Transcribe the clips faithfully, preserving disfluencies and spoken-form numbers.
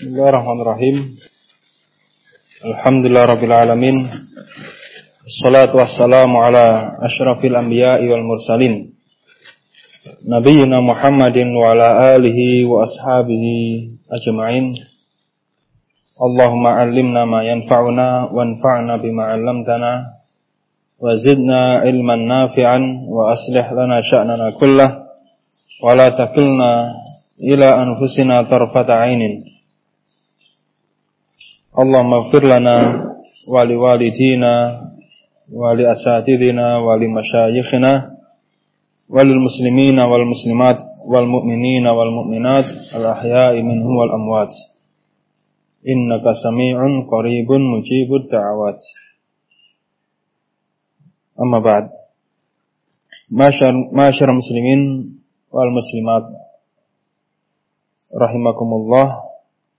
Bismillahirrahmanirrahim. Alhamdulillah rabbil alamin. Assalatu wassalamu ala asyrafil anbiya'i wal mursalin. Nabiyyina Muhammadin wa ala alihi wa ashabihi ajma'in. Allahumma 'allimna ma yanfa'una wanfa'na bima 'allamtana wa zidna ilman nafi'an wa aslih lana sya'nana kullah wa la takilna ila anfusina tarfata 'ainin. Allahumma ighfir lana wa li walidina wa li asatidina wa li masyayikhina wa lil muslimina wal muslimat wal mu'minina wal mu'minat al ahya'i minhum wal amwat. Innaka sami'un qaribun mujibud da'awat. Amma ba'd. Masyar masyar muslimin wal muslimat rahimakumullah.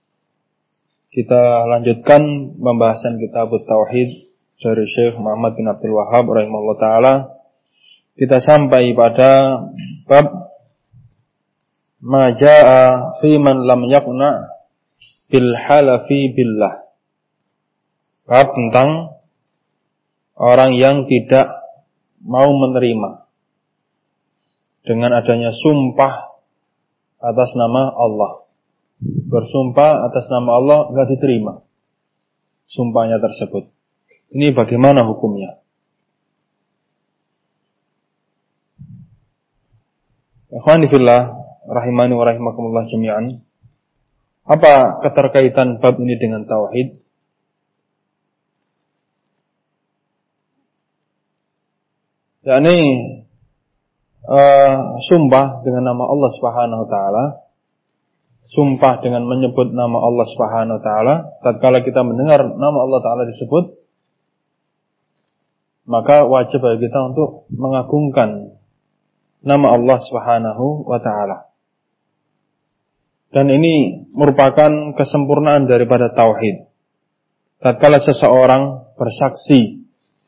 Kita lanjutkan pembahasan kitab Tauhid dari Syekh Muhammad bin Abdul Wahhab rahimahullah ta'ala. Kita sampai pada bab ma jaa fi man lam yaqna bil halafi billah. Bab tentang orang yang tidak mau menerima dengan adanya sumpah atas nama Allah. Bersumpah atas nama Allah enggak diterima sumpahnya tersebut. Ini bagaimana hukumnya? Ikhwani fillah rahimani wa rahimakumullah jami'an. Apa keterkaitan bab ini dengan tauhid? Yakni uh, sumpah dengan nama Allah Subhanahu wa taala. Sumpah dengan menyebut nama Allah Subhanahu wa taala, tatkala kita mendengar nama Allah taala disebut, maka wajib bagi kita untuk mengagungkan nama Allah Subhanahu wa taala. Dan ini merupakan kesempurnaan daripada tauhid. Tatkala seseorang bersaksi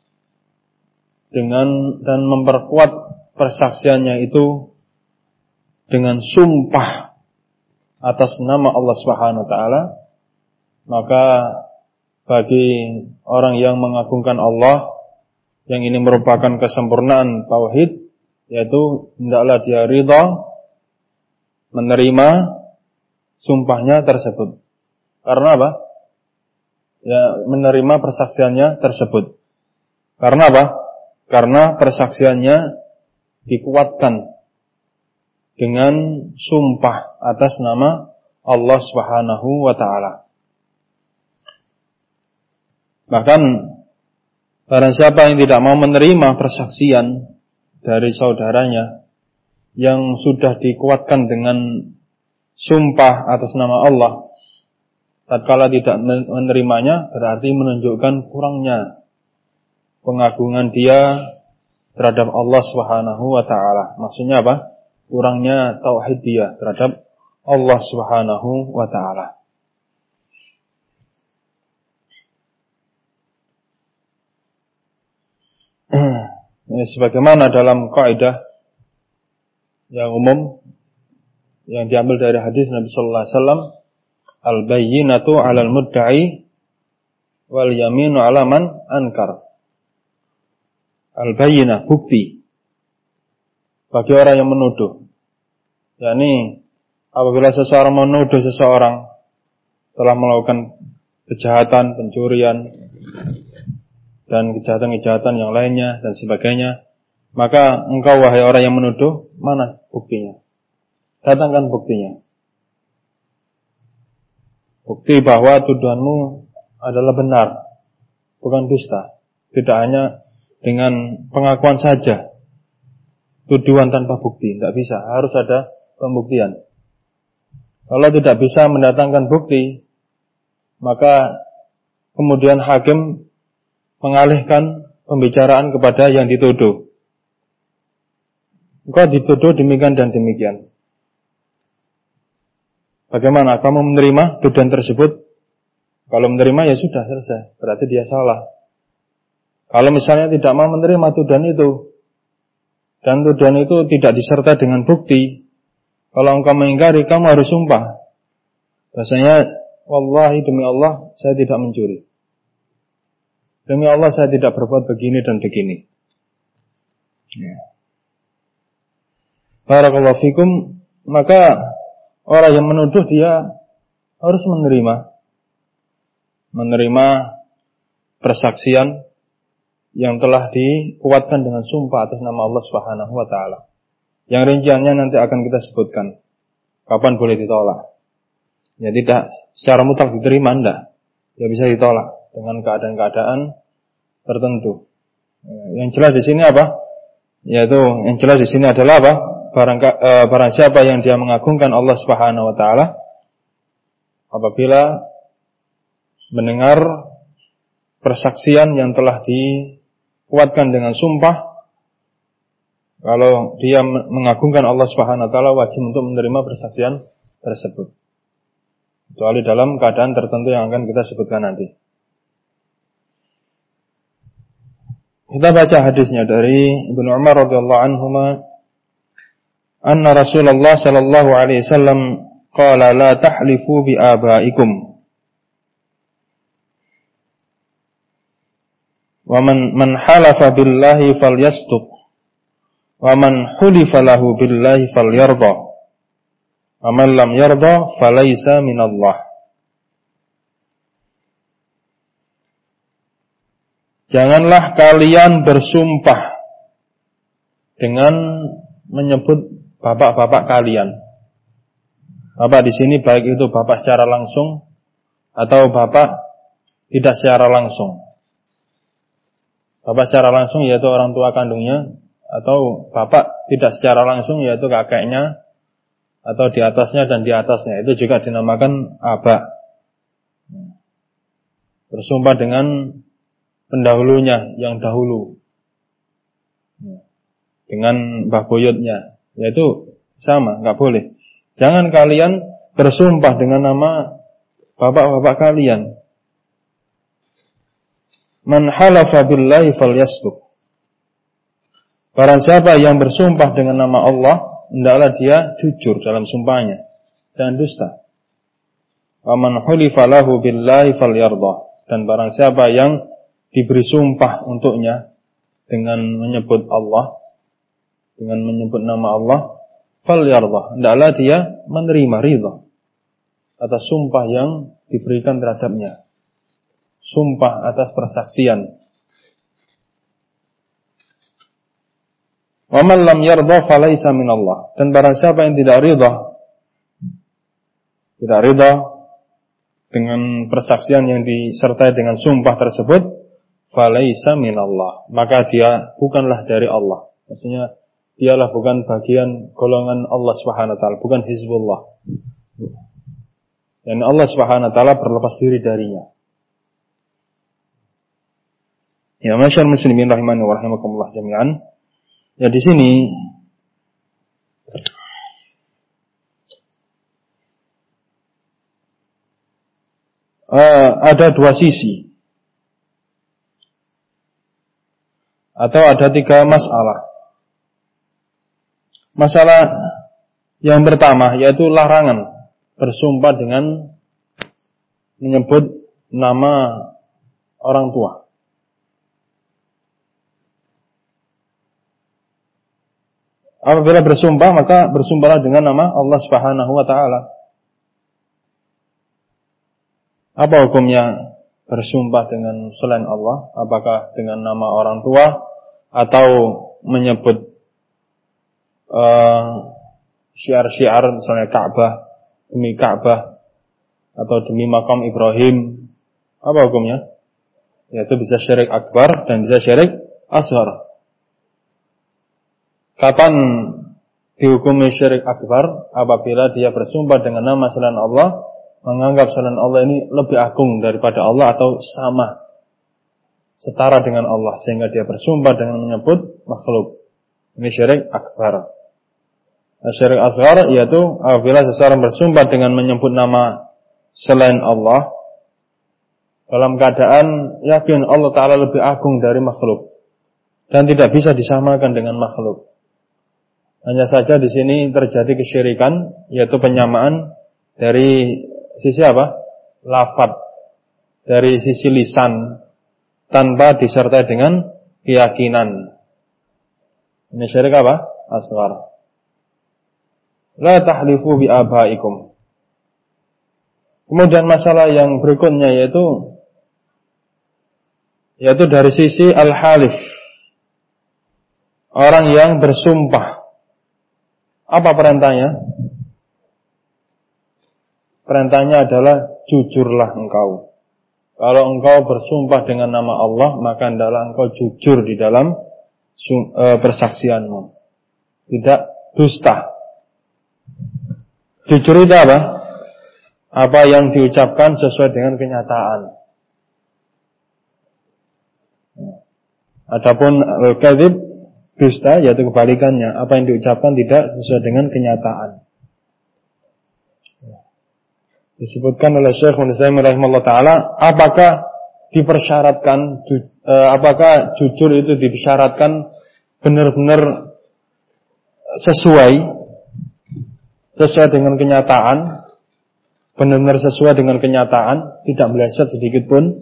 dengan dan memperkuat persaksiannya itu dengan sumpah atas nama Allah Subhanahu wa taala, maka bagi orang yang mengagungkan Allah, yang ini merupakan kesempurnaan tauhid, yaitu hendaklah dia ridha menerima sumpahnya tersebut. Karena apa? Ya, menerima persaksiannya tersebut. Karena apa? Karena persaksiannya dikuatkan dengan sumpah atas nama Allah Subhanahu wa taala. Bahkan barang siapa yang tidak mau menerima persaksian dari saudaranya yang sudah dikuatkan dengan sumpah atas nama Allah, tatkala tidak menerimanya berarti menunjukkan kurangnya pengagungan dia terhadap Allah Subhanahu wa taala. Maksudnya apa? Kurangnya tauhid dia terhadap Allah Subhanahu wa taala. Ya, sebagaimana dalam kaidah yang umum yang diambil dari hadis Nabi sallallahu alaihi wasallam, al-bayyinatu 'alal mudda'i wal yaminu 'ala man ankar. Al-bayyinah, bukti bagi orang yang menuduh. Yakni apabila seseorang menuduh seseorang telah melakukan kejahatan, pencurian dan kejahatan-kejahatan yang lainnya dan sebagainya, maka engkau wahai orang yang menuduh, mana buktinya? Datangkan buktinya. Bukti bahwa tuduhanmu adalah benar, bukan dusta. Tidak hanya dengan pengakuan saja, tuduhan tanpa bukti, tidak bisa, harus ada pembuktian. Kalau tidak bisa mendatangkan bukti, maka kemudian hakim mengalihkan pembicaraan kepada yang dituduh. Engkau dituduh demikian dan demikian. Bagaimana? Kamu menerima tuduhan tersebut? Kalau menerima ya sudah selesai, berarti dia salah. Kalau misalnya tidak mau menerima tuduhan itu, dan tuduhan itu tidak disertai dengan bukti, kalau engkau mengingkari, kamu harus sumpah. Bahasanya wallahi demi Allah saya tidak mencuri. Demi Allah saya tidak berbuat begini dan begini. Ya. Barakallahu fikum. Maka orang yang menuduh dia harus menerima menerima persaksian yang telah dikuatkan dengan sumpah atas nama Allah Subhanahu wa taala. Yang rinciannya nanti akan kita sebutkan. Kapan boleh ditolak? Ya tidak secara mutlak diterima, enggak. Ya bisa ditolak dengan keadaan-keadaan tertentu. Yang jelas di sini apa? Yaitu yang jelas di sini adalah apa? Barang, eh, barang siapa yang dia mengagungkan Allah Subhanahu wa taala apabila mendengar persaksian yang telah dikuatkan dengan sumpah, kalau dia mengagungkan Allah Subhanahu wa taala wajib untuk menerima persaksian tersebut. Kecuali dalam keadaan tertentu yang akan kita sebutkan nanti. Kita baca hadisnya dari Ibnu Umar radhiyallahu anhuma, anna Rasulullah sallallahu alaihi wasallam qala la tahlifu bi abaikum wa man man halafa billahi falyasduq wa man hulifa lahu billahi falyarda wa man lam yarda falaysa minallah. Janganlah kalian bersumpah dengan menyebut bapak-bapak kalian. Bapak di sini baik itu bapak secara langsung atau bapak tidak secara langsung. Bapak secara langsung yaitu orang tua kandungnya, atau bapak tidak secara langsung yaitu kakeknya, atau di atasnya dan di atasnya, itu juga dinamakan aba. Bersumpah dengan pendahulunya yang dahulu, dengan mbah buyutnya, yaitu sama, nggak boleh. Jangan kalian bersumpah dengan nama bapak-bapak kalian. Man halafa billahi falyasduq. Barang siapa yang bersumpah dengan nama Allah, hendaklah dia jujur dalam sumpahnya, jangan dusta. Wa man hulifa lahu billahi falyarda. Dan barang siapa yang diberi sumpah untuknya dengan menyebut Allah, dengan menyebut nama Allah, falyarda, hendaklah dia menerima ridha atas sumpah yang diberikan terhadapnya, sumpah atas persaksian. Wa man lam yarda falaysa minallah. Dan barang siapa yang tidak ridha, tidak ridha dengan persaksian yang disertai dengan sumpah tersebut, falaysa minallah, maka dia bukanlah dari Allah. Maksudnya dialah bukan bagian golongan Allah Subhanahu wa taala, bukan Hizbullah. Dan Allah Subhanahu wa taala berlepas diri darinya. Ya, masyaallah muslimin rahimani wa rahimakumullah jami'an. Ya, di sini uh, ada dua sisi, atau ada tiga masalah. Masalah yang pertama yaitu larangan bersumpah dengan menyebut nama orang tua. Apabila bersumpah, maka bersumpahlah dengan nama Allah Subhanahu wa taala. Apa hukumnya bersumpah dengan selain Allah? Apakah dengan nama orang tua atau menyebut uh, syiar-syiar misalnya Ka'bah, demi Ka'bah atau demi makam Ibrahim? Apa hukumnya? Yaitu bisa syirik akbar dan bisa syirik asghar. Kapan dihukumi syirik akbar? Apabila dia bersumpah dengan nama selain Allah, menganggap selain Allah ini lebih agung daripada Allah atau sama, setara dengan Allah, sehingga dia bersumpah dengan menyebut makhluk. Ini syirik akbar. Nah, syirik asghar yaitu apabila seseorang bersumpah dengan menyebut nama selain Allah dalam keadaan yakin Allah Ta'ala lebih agung dari makhluk dan tidak bisa disamakan dengan makhluk. Hanya saja di sini terjadi kesyirikan, yaitu penyamaan dari sisi apa? lafadz dari sisi lisan tanpa disertai dengan keyakinan. Ini syirik apa? Asghar. La tahlifu bi abaikum. Kemudian masalah yang berikutnya yaitu yaitu dari sisi al-halif. Orang yang bersumpah. Apa perintahnya? Perintahnya adalah jujurlah engkau. Kalau engkau bersumpah dengan nama Allah, maka hendaklah engkau jujur di dalam e, persaksianmu. Tidak dusta. Jujur itu apa? Apa yang diucapkan sesuai dengan kenyataan. Adapun al-kadzib, dusta, yaitu kebalikannya. Apa yang diucapkan tidak sesuai dengan kenyataan. Disebutkan oleh Syekh Muhammad rahimahullah ta'ala, apakah dipersyaratkan, ju, eh, apakah jujur itu disyaratkan benar-benar sesuai, sesuai dengan kenyataan, benar-benar sesuai dengan kenyataan, tidak meleset sedikit pun.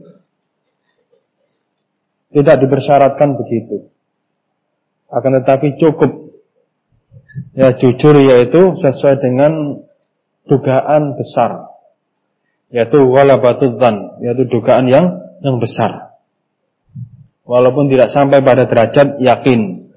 Tidak dipersyaratkan begitu. Akan tetapi cukup ya jujur, yaitu sesuai dengan dugaan besar, yaitu ghalabatul dzan, yaitu dugaan yang yang besar. Walaupun tidak sampai pada derajat yakin.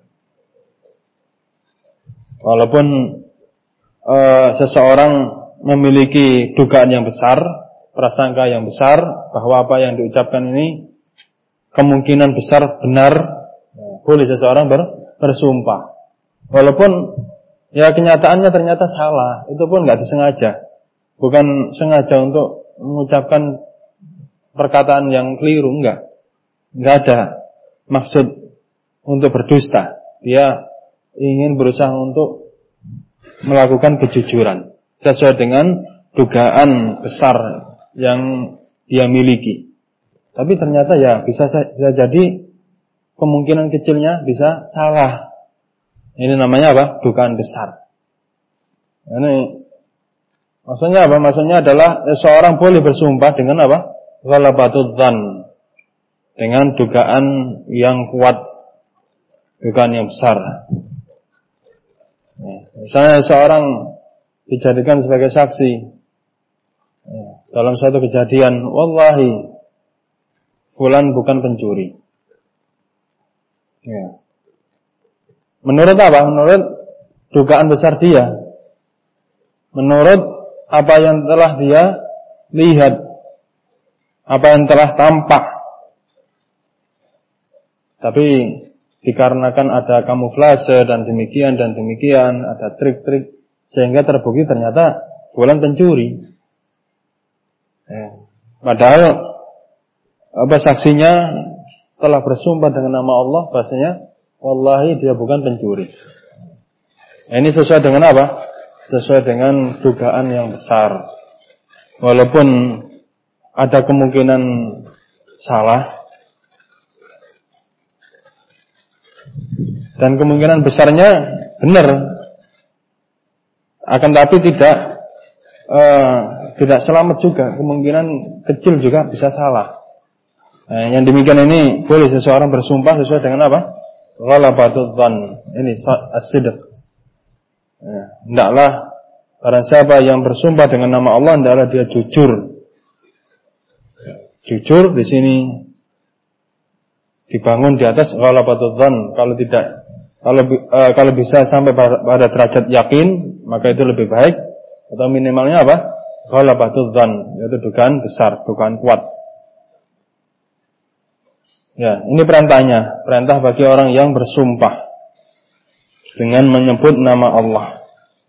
Walaupun e, seseorang memiliki dugaan yang besar, prasangka yang besar bahwa apa yang diucapkan ini kemungkinan besar benar, boleh seseorang ber, bersumpah. Walaupun ya kenyataannya ternyata salah, itu pun nggak disengaja, bukan sengaja untuk mengucapkan perkataan yang keliru, enggak, nggak ada maksud untuk berdusta. Dia ingin berusaha untuk melakukan kejujuran sesuai dengan dugaan besar yang dia miliki. Tapi ternyata ya bisa, bisa jadi kemungkinan kecilnya bisa salah. Ini namanya apa? Dugaan besar. Ini maksudnya apa? Maksudnya adalah seorang boleh bersumpah dengan apa? Ghalabatul dzan, dengan dugaan yang kuat, dugaan yang besar. Ya, misalnya seorang dijadikan sebagai saksi ya, dalam suatu kejadian, wallahi fulan bukan pencuri. Ya. Menurut apa? Menurut dugaan besar dia. Menurut apa yang telah dia lihat, apa yang telah tampak. Tapi dikarenakan ada kamuflase dan demikian dan demikian, ada trik-trik, sehingga terbukti ternyata fulan pencuri. Ya. Padahal apa saksinya telah bersumpah dengan nama Allah, bahasanya wallahi dia bukan pencuri. Nah, ini sesuai dengan apa? Sesuai dengan dugaan yang besar. Walaupun ada kemungkinan salah, dan kemungkinan besarnya benar, akan tapi tidak uh, tidak selamat juga, kemungkinan kecil juga bisa salah. Nah, yang demikian ini boleh seseorang bersumpah sesuai dengan apa? Ghalabatul dzan. Ini as-sidq. Ya, hendaklah barang siapa yang bersumpah dengan nama Allah, hendaklah dia jujur. Jujur di sini dibangun di atas ghalabatul dzan. Kalau tidak, kalau uh, kalau bisa sampai pada derajat yakin, maka itu lebih baik. Atau minimalnya apa? Ghalabatul dzan, yaitu dugaan besar, dugaan kuat. Ya, ini perintahnya, perintah bagi orang yang bersumpah dengan menyebut nama Allah.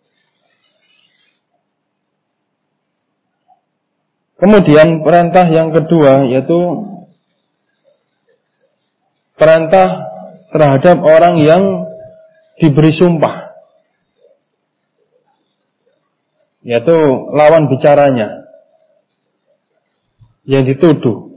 Kemudian perintah yang kedua yaitu perintah terhadap orang yang diberi sumpah, yaitu lawan bicaranya yang dituduh.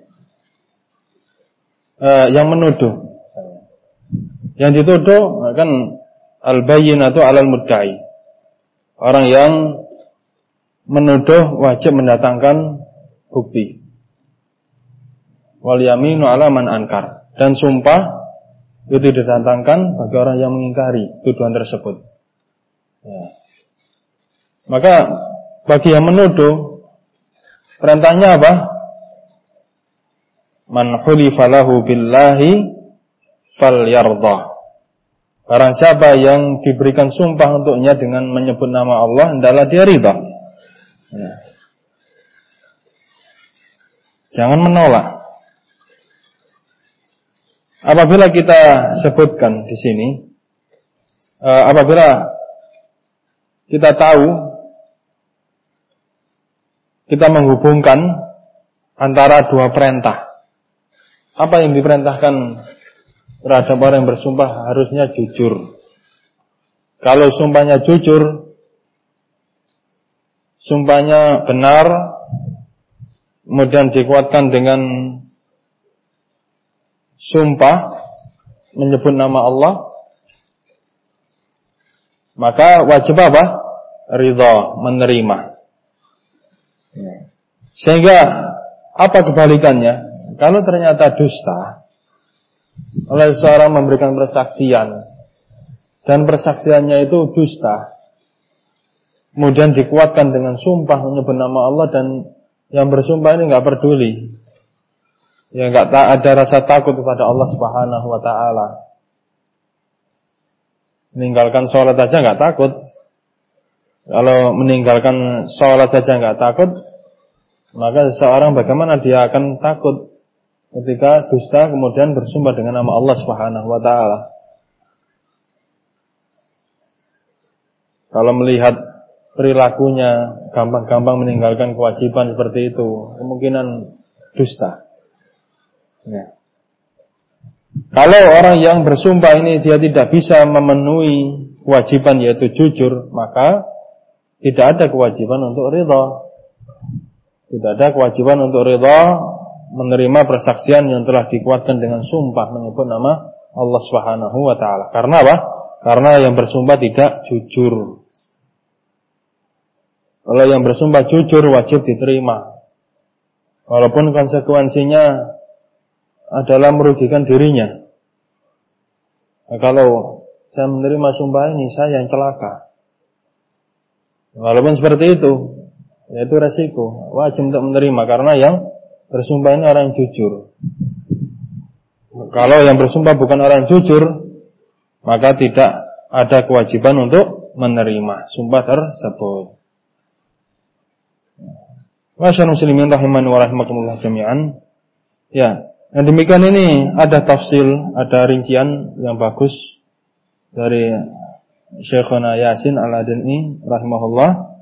Uh, yang menuduh, yang dituduh kan al-bayyinatu 'alal mudda'i. Orang yang menuduh wajib mendatangkan bukti. Wal yaminu ala man ankar. Dan sumpah itu didatangkan bagi orang yang mengingkari tuduhan tersebut. Ya. Maka bagi yang menuduh, perintahnya apa? Man hulifa lahu billahi falyardah. Barang siapa yang diberikan sumpah untuknya dengan menyebut nama Allah, hendaklah dia ridha. Ya. Jangan menolak. Apabila kita sebutkan di sini, uh, apabila kita tahu, kita menghubungkan antara dua perintah. Apa yang diperintahkan terhadap orang yang bersumpah harusnya jujur. Kalau sumpahnya jujur, sumpahnya benar, kemudian dikuatkan dengan sumpah menyebut nama Allah, maka wajib apa? Ridha, menerima. Sehingga apa kebalikannya? Kalau ternyata dusta, oleh seorang memberikan persaksian dan persaksiannya itu dusta, kemudian dikuatkan dengan sumpah menyebut nama Allah, dan yang bersumpah ini nggak peduli, ya nggak ada rasa takut kepada Allah Subhanahu Wa Taala, meninggalkan sholat aja nggak takut. Kalau meninggalkan sholat saja nggak takut, maka seseorang bagaimana dia akan takut ketika dusta kemudian bersumpah dengan nama Allah Subhanahu Wa Taala? Kalau melihat perilakunya gampang-gampang meninggalkan kewajiban seperti itu, kemungkinan dusta. Ya. Kalau orang yang bersumpah ini dia tidak bisa memenuhi kewajiban yaitu jujur, maka tidak ada kewajiban untuk ridha. Tidak ada kewajiban untuk ridha menerima persaksian yang telah dikuatkan dengan sumpah menyebut nama Allah Subhanahu Wa Taala. Karena apa? Karena yang bersumpah tidak jujur. Kalau yang bersumpah jujur wajib diterima, walaupun konsekuensinya adalah merugikan dirinya. Nah, kalau saya menerima sumpah ini, saya yang celaka. Walaupun seperti itu, yaitu resiko, wajib untuk menerima karena yang bersumpah ini orang yang jujur. Kalau yang bersumpah bukan orang yang jujur, maka tidak ada kewajiban untuk menerima sumpah tersebut. Masyaallah muslimin rahimani wa rahimakumullah jami'an. Ya, yang demikian ini ada tafsil, ada rincian yang bagus dari Syekhuna Yasin Al-Adani rahimahullah.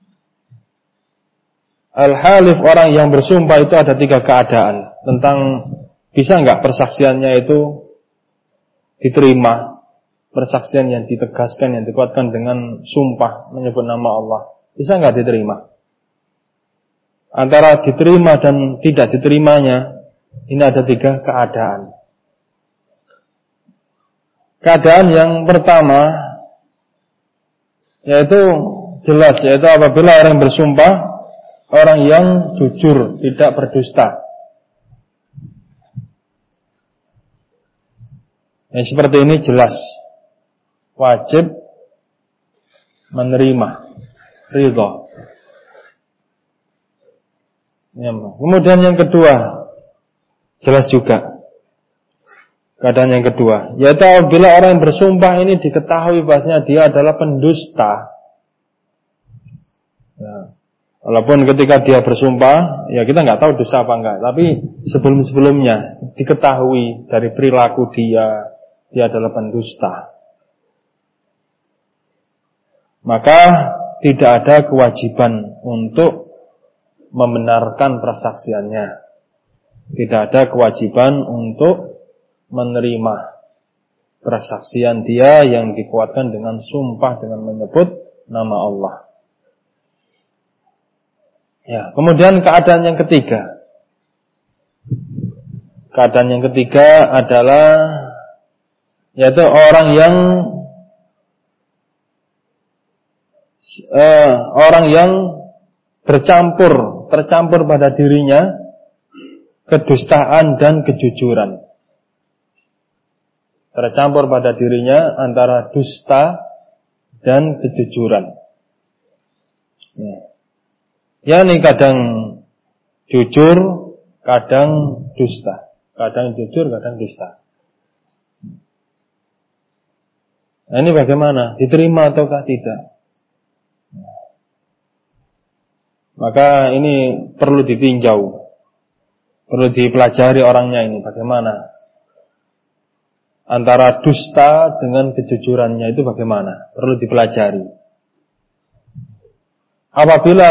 Al-halif, orang yang bersumpah itu ada tiga keadaan. Tentang bisa enggak persaksiannya itu diterima, persaksian yang ditegaskan, yang dikuatkan dengan sumpah menyebut nama Allah, bisa enggak diterima? Antara diterima dan tidak diterimanya, ini ada tiga keadaan. Keadaan yang pertama yaitu jelas, yaitu apabila orang bersumpah orang yang jujur, tidak berdusta. Yang seperti ini jelas wajib menerima, ridha. Ya, kemudian yang kedua jelas juga keadaan yang kedua, yaitu apabila orang yang bersumpah ini diketahui bahasanya dia adalah pendusta. Ya. Walaupun ketika dia bersumpah, ya kita nggak tahu dosa apa enggak, tapi sebelum-sebelumnya diketahui dari perilaku dia, dia adalah pendusta. Maka tidak ada kewajiban untuk membenarkan persaksiannya. Tidak ada kewajiban untuk menerima persaksian dia yang dikuatkan dengan sumpah dengan menyebut nama Allah. Ya, kemudian keadaan yang ketiga. Keadaan yang ketiga adalah yaitu orang yang uh, orang yang bercampur tercampur pada dirinya kedustaan dan kejujuran. Tercampur pada dirinya antara dusta dan kejujuran. Ya, ini kadang jujur, kadang dusta. Kadang jujur, kadang dusta. Nah, ini bagaimana? Diterima ataukah tidak? Maka ini perlu ditinjau, perlu dipelajari orangnya ini bagaimana. Antara dusta dengan kejujurannya itu bagaimana? Perlu dipelajari. Apabila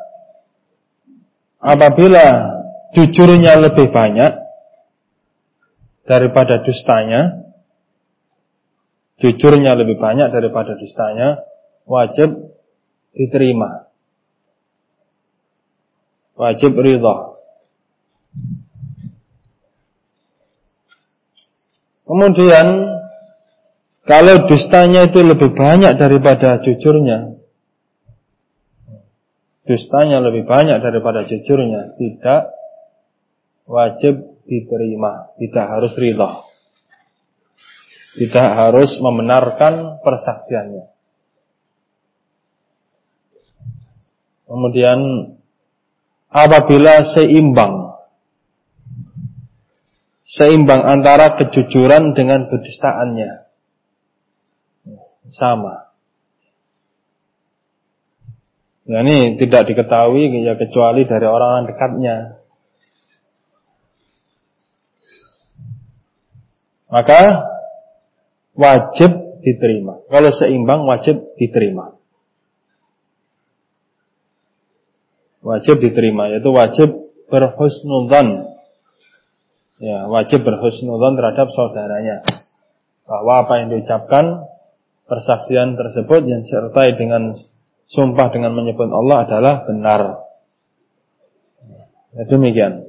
apabila jujurnya lebih banyak daripada dustanya, jujurnya lebih banyak daripada dustanya, wajib diterima. Wajib ridha. Kemudian kalau dustanya itu lebih banyak daripada jujurnya, dustanya lebih banyak daripada jujurnya, tidak wajib diterima, tidak harus ridha, tidak harus membenarkan persaksiannya. Kemudian apabila seimbang Seimbang antara kejujuran dengan kedustaannya, sama. Nah, ini tidak diketahui ya kecuali dari orang-orang dekatnya. Maka wajib diterima. Kalau seimbang wajib diterima. Wajib diterima, yaitu wajib berhusnudzan. Ya, wajib berhusnudzan terhadap saudaranya, bahwa apa yang diucapkan persaksian tersebut yang disertai dengan sumpah dengan menyebut Allah adalah benar. Ya, demikian.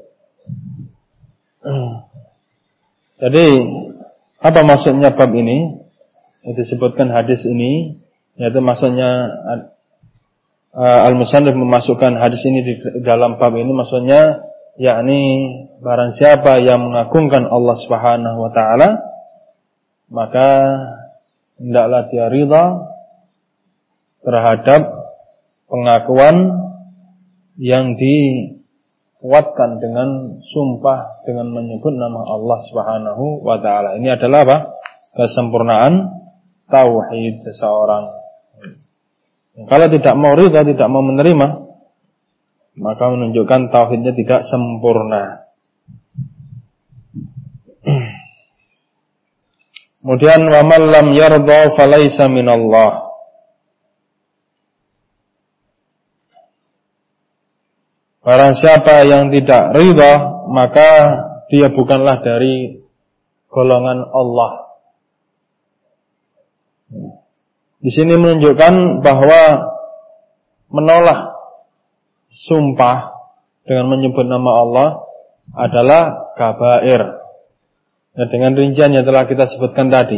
Jadi apa maksudnya bab ini? Yang disebutkan hadis ini, yaitu maksudnya uh, Al-Musannif memasukkan hadis ini di dalam bab ini, maksudnya yakni barang siapa yang mengagungkan Allah Subhanahu wa taala, maka hendaklah dia ridha terhadap pengakuan yang dikuatkan dengan sumpah dengan menyebut nama Allah Subhanahu wa taala. Ini adalah apa? Kesempurnaan tauhid seseorang. Kalau tidak mau ridha, tidak mau menerima, maka menunjukkan tauhidnya tidak sempurna. Kemudian wa man lam yarda falaisa minallah. Barang siapa yang tidak ridha, maka dia bukanlah dari golongan Allah. Di sini menunjukkan bahwa menolak sumpah dengan menyebut nama Allah adalah kabair. Ya, dengan rincian yang telah kita sebutkan tadi.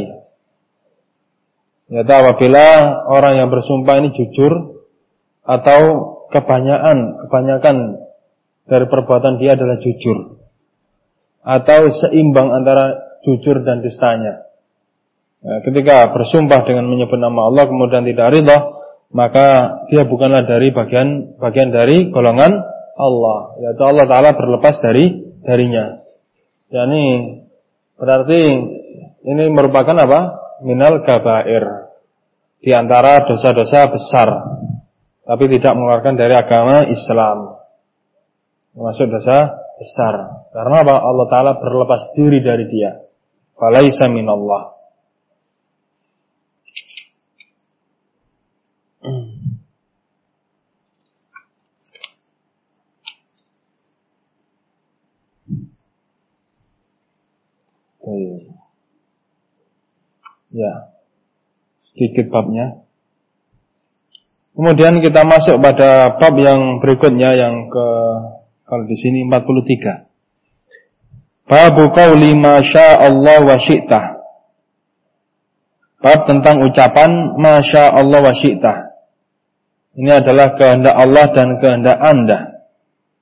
Yaitu apabila orang yang bersumpah ini jujur atau kebanyakan kebanyakan dari perbuatan dia adalah jujur, atau seimbang antara jujur dan dustanya. Ya, ketika bersumpah dengan menyebut nama Allah kemudian tidak ridha, maka dia bukanlah dari bagian bagian dari golongan Allah, yaitu Allah Ta'ala berlepas dari darinya. Yani berarti ini merupakan apa? Minal kabair, di antara dosa-dosa besar, tapi tidak mengeluarkan dari agama Islam, termasuk dosa besar. Karena apa? Allah Ta'ala berlepas diri dari dia. Falaisa minallah. Ya, sedikit babnya. Kemudian kita masuk pada bab yang berikutnya, yang ke kalau di sini empat puluh tiga. Babu qauli ma sya'allah wa syi'tah. Bab tentang ucapan ma sya'allah wa syi'tah. Ini adalah kehendak Allah dan kehendak Anda.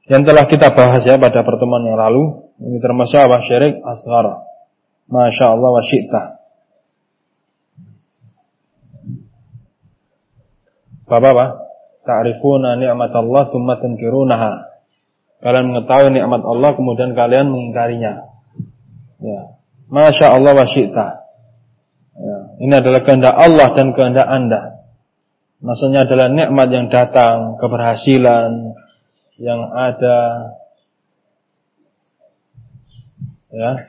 yang telah kita bahas ya pada pertemuan yang lalu. Ini termasuk apa? Syirik asghar. Masya Allah wa syi'ta. Bapak-bapak, ta'rifuna ni'matallah tsumma tunkirunaha. Kalian mengetahui nikmat Allah kemudian kalian mengingkarinya. Ya. Masya Allah wa syi'ta. Ya. Ini adalah kehendak Allah dan kehendak Anda. Maksudnya adalah nikmat yang datang, keberhasilan yang ada, ya.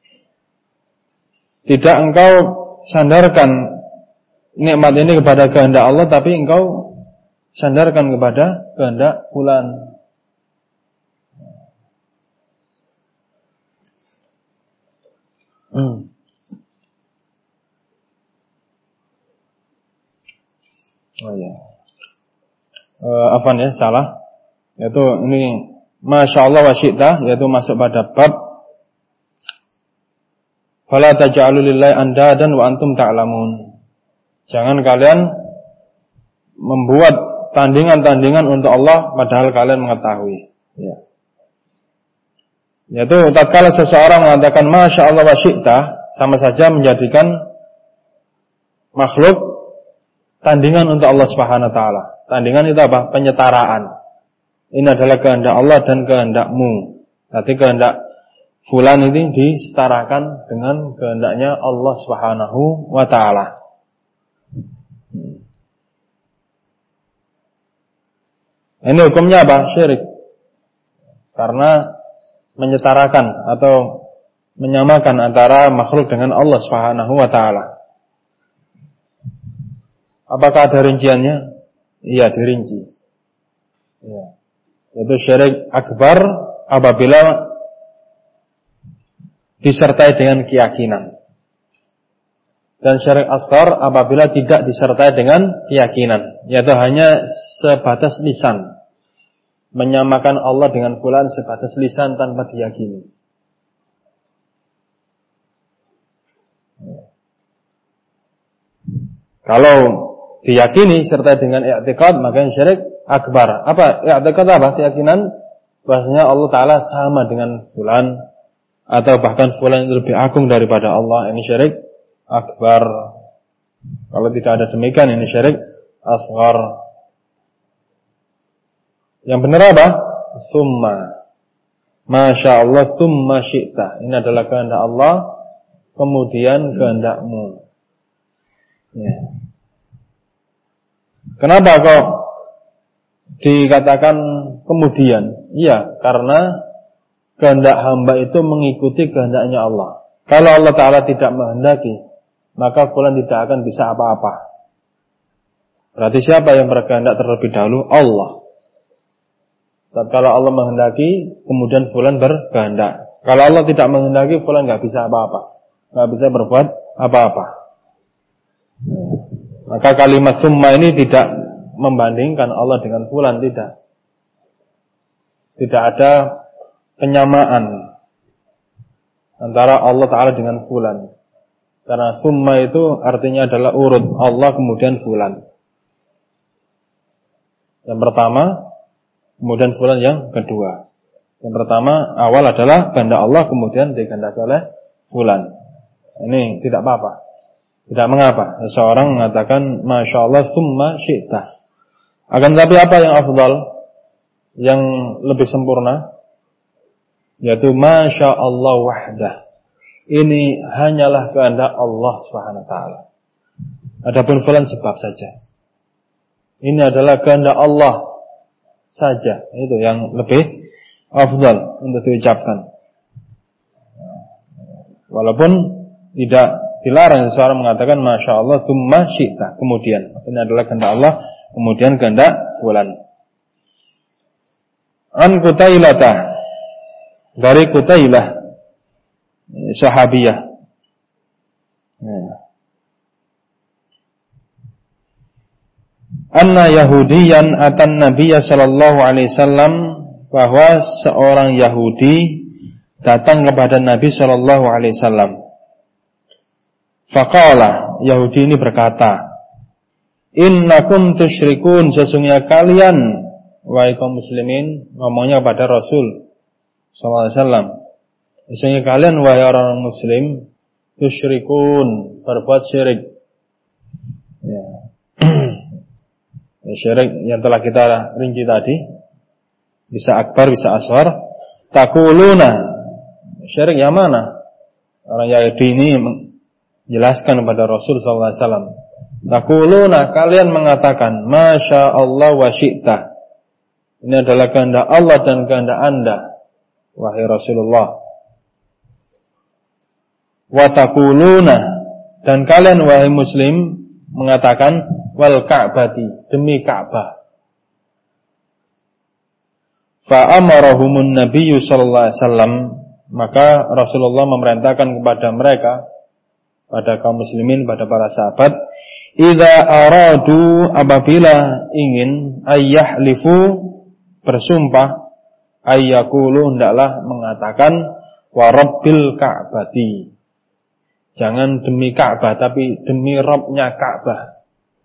Tidak engkau sandarkan nikmat ini kepada kehendak Allah, tapi engkau sandarkan kepada kehendak fulan. Hmm. Oh ya. Uh, afan ya, salah. Yaitu ini Masya Allah wa syi'ta, yaitu masuk pada bab fala taj'alu lillahi andadan wa antum ta'lamun. Jangan kalian membuat tandingan-tandingan untuk Allah padahal kalian mengetahui. Ya. Yaitu tatkala seseorang mengatakan Masya Allah wa syi'ta, sama saja menjadikan makhluk tandingan untuk Allah Subhanahu wa taala. Tandingan itu apa? Penyetaraan. Ini adalah kehendak Allah dan kehendakmu. Nanti kehendak fulan ini disetarakan dengan kehendaknya Allah Subhanahu wa taala. Ini hukumnya apa? Syirik. Karena menyetarakan atau menyamakan antara makhluk dengan Allah Subhanahu wa taala. Apakah ada rinciannya? Iya, dirinci. Ya. Yaitu syirik akbar apabila disertai dengan keyakinan. Dan syirik asghar apabila tidak disertai dengan keyakinan, yaitu hanya sebatas lisan. Menyamakan Allah dengan fulan sebatas lisan tanpa diyakini. Kalau diyakini serta dengan i'tiqad, maka syirik akbar. Apa i'tiqad apa? Keyakinan bahwasanya Allah Ta'ala sama dengan fulan, atau bahkan fulan itu lebih agung daripada Allah. Ini syirik akbar. Kalau tidak ada demikian, ini syirik asghar. Yang benar apa? Summa. Masya Allah summa syi'ta. Ini adalah kehendak Allah, kemudian kehendakmu. Ya. Kenapa kok dikatakan kemudian? Iya, karena kehendak hamba itu mengikuti kehendaknya Allah. Kalau Allah Ta'ala tidak menghendaki, maka fulan tidak akan bisa apa-apa. Berarti siapa yang berkehendak terlebih dahulu? Allah. Kalau Allah menghendaki, kemudian fulan berkehendak. Kalau Allah tidak menghendaki, fulan nggak bisa apa-apa, nggak bisa berbuat apa-apa. Maka kalimat summa ini tidak membandingkan Allah dengan fulan, tidak. Tidak ada penyamaan antara Allah Ta'ala dengan fulan. Karena summa itu artinya adalah urut Allah kemudian fulan. Yang pertama, kemudian fulan yang kedua. Yang pertama, awal adalah kehendak Allah, kemudian dikehendaki oleh fulan. Ini tidak apa-apa. Tidak mengapa. Seseorang mengatakan Masya Allah summa syi'ta. Akan tetapi apa yang afdal, yang lebih sempurna, yaitu Masya Allah wahdah. Ini hanyalah kehendak Allah Subhanahu wa taala. Adapun fulan sebab saja. Ini adalah kehendak Allah saja. Itu yang lebih afdal untuk diucapkan. Walaupun tidak dilarang seseorang mengatakan Masya Allah tsumma syi'ta, kemudian. Ini adalah kehendak Allah, kemudian kehendak fulan. An Qutailata, dari Qutailah, sahabiyah. Anna Yahudiyan atan Nabiya sallallahu alaihi wasallam, bahwa seorang Yahudi datang kepada Nabi sallallahu alaihi wasallam. Faqala, Yahudi ini berkata, innakum tusyrikun, sesungguhnya kalian wahai kaum muslimin, ngomongnya kepada Rasul sallallahu alaihi wasallam. Sesungguhnya kalian wahai orang muslim tusyrikun, berbuat syirik. Ya. Ya, syirik yang telah kita rinci tadi, bisa akbar, bisa asghar. Taquluna, syirik yang mana? Orang Yahudi ini menjelaskan kepada Rasul sallallahu alaihi wasallam. Taquluna, kalian mengatakan masya Allah wa syi'ta. Ini adalah kehendak Allah dan kehendak Anda, wahai Rasulullah. Wa taquluna, dan kalian wahai muslim mengatakan wal ka'bati, demi Ka'bah. Fa amarahumun nabiyyu sallallahu alaihi wasallam, maka Rasulullah memerintahkan kepada mereka, pada kaum muslimin, pada para sahabat, idza aradu, apabila ingin ayyahlifu, bersumpah, ayyakulu, hendaklah mengatakan wa rabbil ka'bati, jangan demi Ka'bah, tapi demi Rabbnya Ka'bah.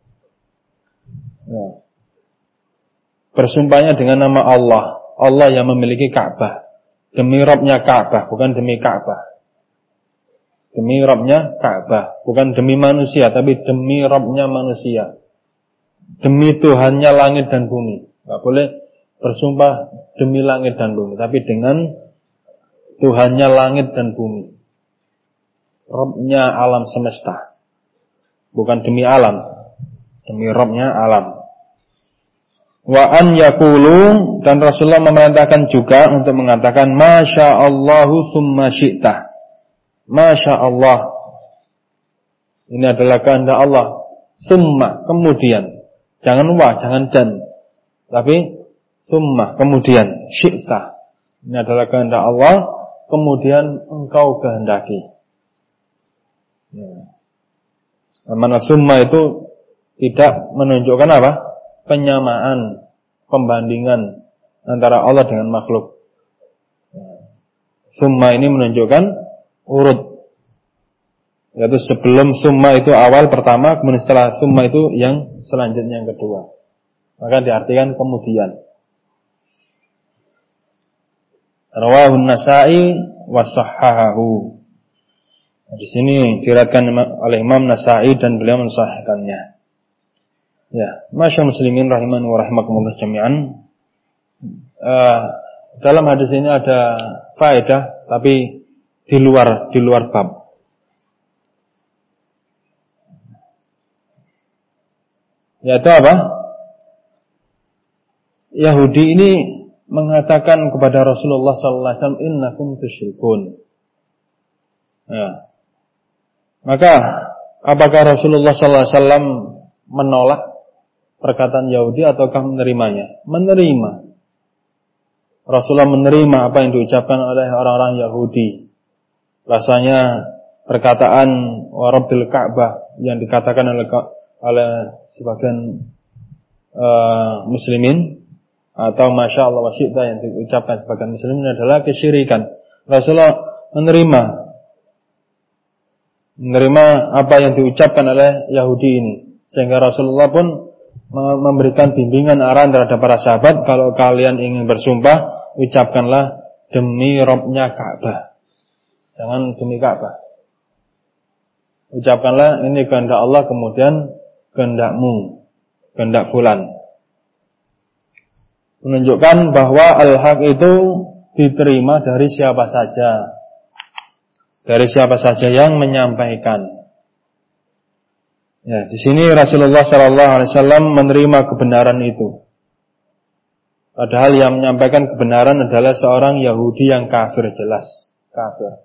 Ya. Bersumpahnya dengan nama Allah, Allah yang memiliki Ka'bah, demi Rabbnya Ka'bah, bukan demi Ka'bah. Demi Rabbnya Ka'bah, bukan demi manusia, tapi demi Rabbnya manusia, demi Tuhannya langit dan bumi. Gak boleh bersumpah demi langit dan bumi, tapi dengan Tuhannya langit dan bumi, Rabbnya alam semesta, bukan demi alam, demi Rabbnya alam. Wa an yaqulu, dan Rasulullah memerintahkan juga untuk mengatakan masya Allahu summa syi'ta. Masya Allah, ini adalah kehendak Allah. Summa, kemudian, jangan wa, jangan dan, tapi summa, kemudian, syi'ta, ini adalah kehendak Allah, kemudian engkau kehendaki. Ya. Mana summa itu tidak menunjukkan apa? Penyamaan, pembandingan antara Allah dengan makhluk. Summa ini menunjukkan urut, yaitu sebelum summa itu awal pertama, kemudian setelah summa itu yang selanjutnya yang kedua, maka diartikan kemudian. Rawahu Nasa'i wa sahhahahu. Di sini diriwayatkan oleh Imam Nasa'i dan beliau mensahihkannya. Ya, masyaallah muslimin rahimani wa rahimakumullah jami'an. Uh, dalam hadis ini ada faedah, tapi di luar di luar bab. Yaitu apa? Yahudi ini mengatakan kepada Rasulullah sallallahu alaihi wasallam, innakum tusyrikun. Ya. Maka apakah Rasulullah sallallahu alaihi wasallam menolak perkataan Yahudi ataukah menerimanya? Menerima. Rasulullah menerima apa yang diucapkan oleh orang-orang Yahudi. Rasanya perkataan wa rabbil Ka'bah yang dikatakan oleh oleh sebagian uh, muslimin, atau masya Allah wa syi'ta yang diucapkan sebagian muslimin adalah kesyirikan. Rasulullah menerima menerima apa yang diucapkan oleh Yahudi ini, sehingga Rasulullah pun memberikan bimbingan arahan terhadap para sahabat, kalau kalian ingin bersumpah, ucapkanlah demi Rabbnya Ka'bah, jangan demi Ka'bah. Ucapkanlah ini kehendak Allah, kemudian kehendakmu, kehendak fulan. Menunjukkan bahwa al-haq itu diterima dari siapa saja, dari siapa saja yang menyampaikan. Ya, di sini Rasulullah sallallahu alaihi wasallam menerima kebenaran itu. Padahal yang menyampaikan kebenaran adalah seorang Yahudi yang kafir, jelas kafir.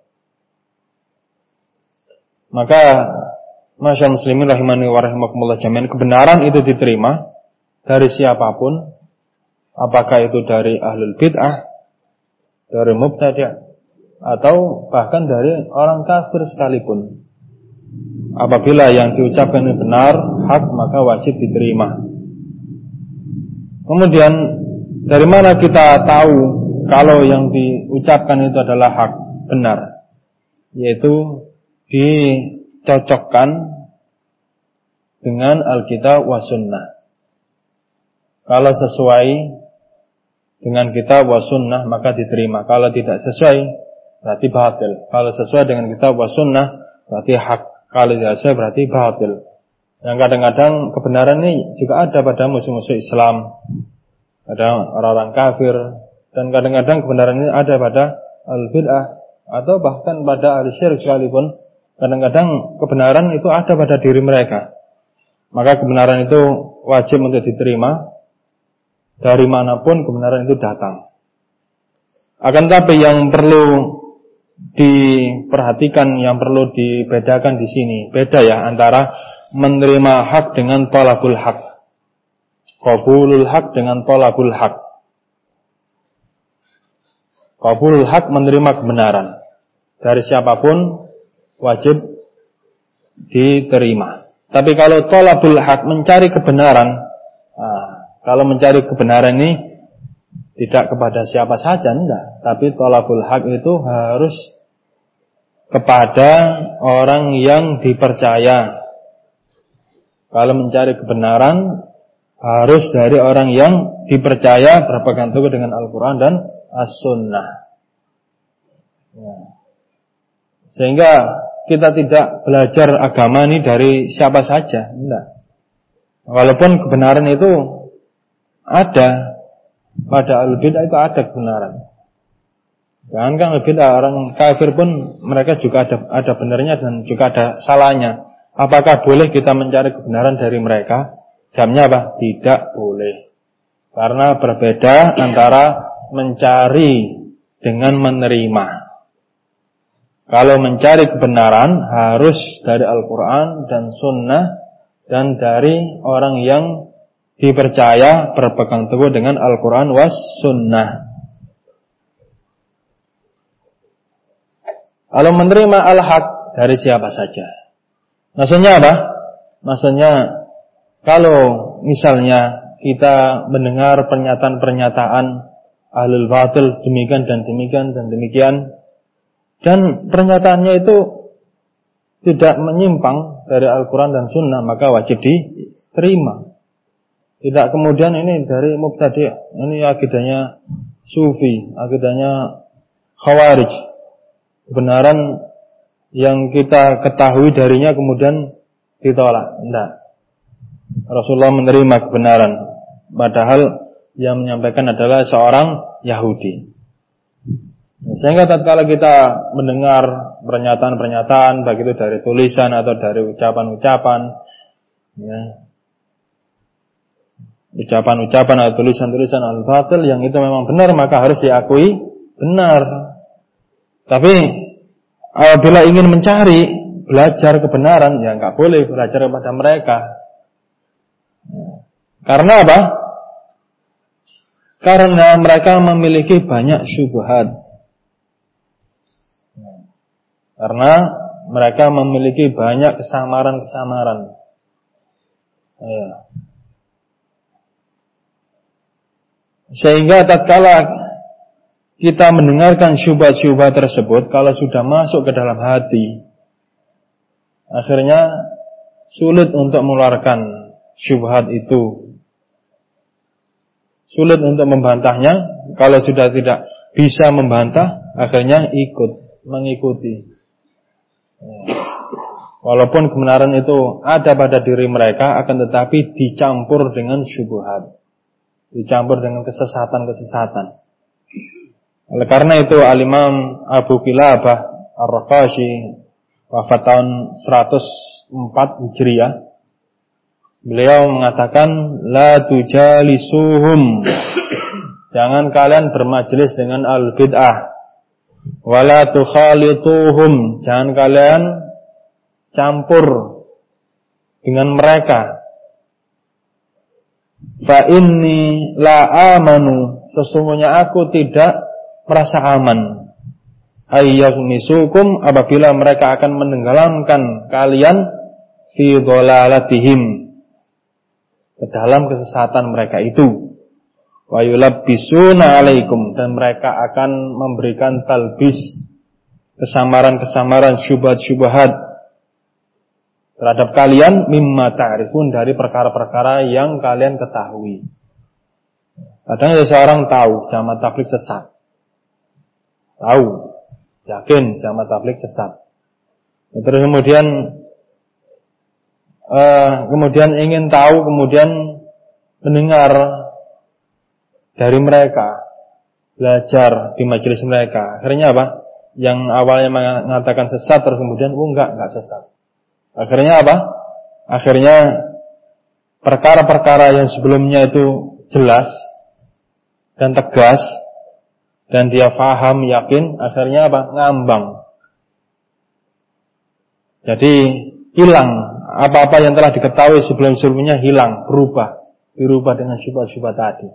Maka masyaallah muslimin rahimani wa rahimakumullah jami'an, kebenaran itu diterima dari siapapun, apakah itu dari ahlul bid'ah, dari mubtadi', atau bahkan dari orang kafir sekalipun. Apabila yang diucapkan ini benar, hak, maka wajib diterima. Kemudian dari mana kita tahu kalau yang diucapkan itu adalah hak, benar? Yaitu dicocokkan dengan Alkitab wa Sunnah. Kalau sesuai dengan kitab wa sunnah maka diterima. Kalau tidak sesuai berarti batil. Kalau sesuai dengan kitab wa sunnah berarti hak. Kalau tidak sesuai berarti batil. Yang kadang-kadang kebenaran ini juga ada pada musuh-musuh Islam, pada orang-orang kafir, dan kadang-kadang kebenaran ini ada pada al-bid'ah atau bahkan pada al-syirik sekalipun. Kadang-kadang kebenaran itu ada pada diri mereka. Maka kebenaran itu wajib untuk diterima dari manapun kebenaran itu datang. Akan tapi yang perlu diperhatikan, yang perlu dibedakan di sini, beda ya antara menerima hak dengan thalabul hak. Qabulul hak dengan thalabul hak. Qabulul hak menerima kebenaran dari siapapun wajib diterima. Tapi kalau thalabul hak mencari kebenaran, nah, kalau mencari kebenaran ini tidak kepada siapa saja, enggak. Tapi thalabul hak itu harus kepada orang yang dipercaya. Kalau mencari kebenaran harus dari orang yang dipercaya, berpegang teguh dengan Al-Quran dan As-Sunnah. Ya. Sehingga kita tidak belajar agama ini dari siapa saja, enggak. Walaupun kebenaran itu ada, pada al-bid'ah itu ada kebenaran. Jangan kan al-bid'ah, orang kafir pun mereka juga ada ada benarnya dan juga ada salahnya. Apakah boleh kita mencari kebenaran dari mereka? Jamnya apa? Tidak boleh. Karena berbeda antara mencari dengan menerima. Kalau mencari kebenaran harus dari Al-Quran dan Sunnah dan dari orang yang dipercaya berpegang teguh dengan Al-Quran was Sunnah. Kalau menerima al-haq dari siapa saja. Maksudnya apa? Maksudnya kalau misalnya kita mendengar pernyataan-pernyataan ahlul batil demikian dan demikian dan demikian, dan pernyataannya itu tidak menyimpang dari Al-Quran dan Sunnah, maka wajib diterima. Tidak kemudian ini dari mubtadi', ini akidahnya sufi, akidahnya khawarij. Kebenaran yang kita ketahui darinya kemudian ditolak. Tidak. Rasulullah menerima kebenaran, padahal yang menyampaikan adalah seorang Yahudi. Sehingga tatkala kita mendengar pernyataan-pernyataan, baik itu dari tulisan atau dari ucapan-ucapan, ya, ucapan-ucapan atau tulisan-tulisan al-batil yang itu memang benar, maka harus diakui benar. Tapi apabila ingin mencari, belajar kebenaran, ya nggak boleh belajar kepada mereka. Karena apa? Karena mereka memiliki banyak syubhat. Karena mereka memiliki banyak kesamaran-kesamaran. Ya. Sehingga tatkala kita mendengarkan syubhat-syubhat tersebut, kalau sudah masuk ke dalam hati, akhirnya sulit untuk mengeluarkan syubhat itu. Sulit untuk membantahnya. Kalau sudah tidak bisa membantah, akhirnya ikut, mengikuti. Walaupun kebenaran itu ada pada diri mereka, akan tetapi dicampur dengan syubhat, dicampur dengan kesesatan-kesesatan. Oleh karena itu Al-Imam Abu Qilabah Ar-Raqashi wafat tahun seratus empat Hijriah. Beliau mengatakan, la tujalisuhum, jangan kalian bermajelis dengan al-bid'ah, wala tukhalituhum, jangan kalian campur dengan mereka. Fa inni la amanu, sesungguhnya aku tidak merasa aman. Ayyaghnisukum, apabila mereka akan menenggelamkan kalian fi dhalalatihim, ke dalam kesesatan mereka itu. Wa yulabbisuna alaikum, dan mereka akan memberikan talbis, kesamaran-kesamaran, syubhat-syubhat terhadap kalian, mimma ta'rifun, dari perkara-perkara yang kalian ketahui. Kadang seseorang tahu jamaah tabligh sesat. Tahu, yakin jamaah tabligh sesat. Terus kemudian uh, kemudian ingin tahu, kemudian mendengar dari mereka, belajar di majelis mereka. Akhirnya apa? Yang awalnya mengatakan sesat, terus kemudian oh enggak, enggak sesat. Akhirnya apa? Akhirnya perkara-perkara yang sebelumnya itu jelas dan tegas dan dia faham, yakin, akhirnya apa? Ngambang. Jadi hilang apa-apa yang telah diketahui sebelum-sebelumnya, hilang, berubah, dirubah dengan syubhat-syubhat tadi.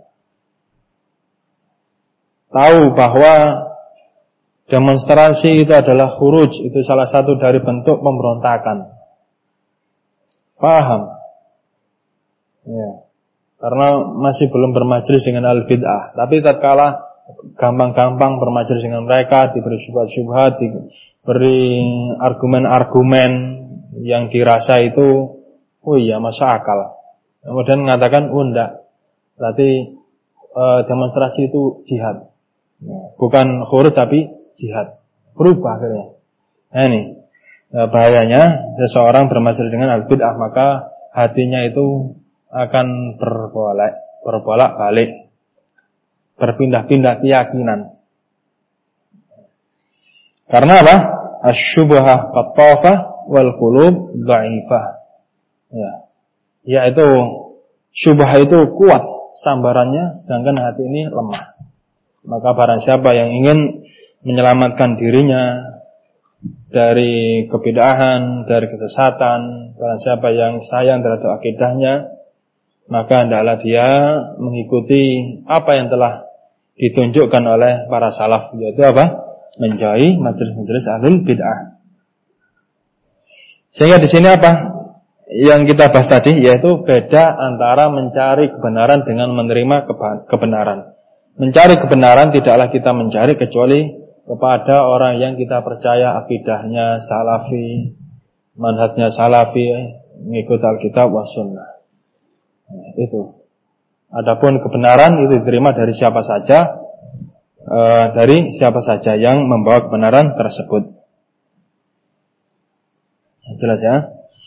Tahu bahwa demonstrasi itu adalah khuruj, itu salah satu dari bentuk pemberontakan. Paham? Ya. Karena masih belum bermajelis dengan al-bid'ah, tapi tatkala gampang-gampang bermajelis dengan mereka, diberi syubhat-syubhat, diberi argumen-argumen yang dirasa itu oh iya masuk akal. Kemudian mengatakan oh enggak, berarti e, demonstrasi itu jihad. Bukan khuruj tapi jihad. Berubah akhirnya. Nah ini bahayanya seseorang bermajelis dengan al-bid'ah, maka hatinya itu akan berbolak berbolak balik, berpindah-pindah keyakinan. Karena apa? Asy-syubhah qattafah wal qulub dha'ifah. Ya. Yaitu syubhah itu kuat sambarannya, sedangkan hati ini lemah. Maka barang siapa yang ingin menyelamatkan dirinya dari kebid'ahan, dari kesesatan, barang siapa yang sayang terhadap akidahnya, maka hendaklah dia mengikuti apa yang telah ditunjukkan oleh para salaf, yaitu apa? Menjauhi majelis-majelis ahlul bid'ah. Sehingga di sini apa yang kita bahas tadi, yaitu beda antara mencari kebenaran dengan menerima kebenaran. Mencari kebenaran tidaklah kita mencari kecuali kepada orang yang kita percaya akidahnya salafi, manhajnya salafi, mengikut Alkitab wa sunnah. Nah, itu. Adapun kebenaran itu diterima dari siapa saja, e, dari siapa saja yang membawa kebenaran tersebut. Jelas ya?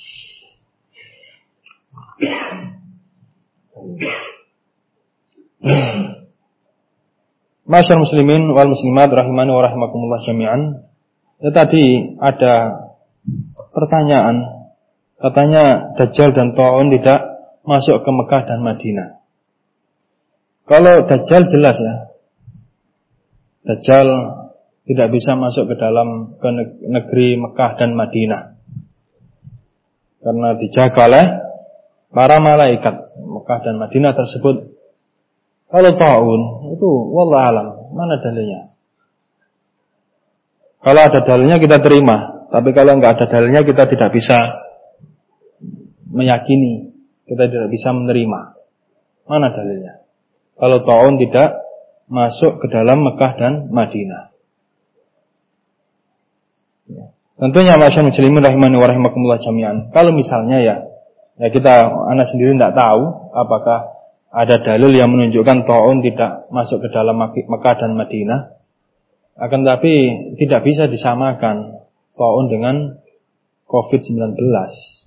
Masyaallah muslimin wal muslimat rahimani wa rahimakumullah jami'an. Ya, tadi ada pertanyaan, katanya Dajjal dan Ta'un tidak masuk ke Mekah dan Madinah. Kalau Dajjal jelas ya, Dajjal tidak bisa masuk ke dalam ke negeri Mekah dan Madinah karena dijaga oleh para malaikat Mekah dan Madinah tersebut. Kalau Ta'un itu wallahu alam, mana dalilnya? Kalau ada dalilnya kita terima, tapi kalau enggak ada dalilnya kita tidak bisa meyakini, kita tidak bisa menerima. Mana dalilnya? Kalau Ta'un tidak masuk ke dalam Mekah dan Madinah. Ya. Tentunya masyaallah muslimin rahimani wa rahimakumullah jami'an. Kalau misalnya ya, ya kita anak sendiri tidak tahu apakah ada dalil yang menunjukkan Ta'un tidak masuk ke dalam Mekah dan Madinah. Akan tetapi tidak bisa disamakan Ta'un dengan covid sembilan belas.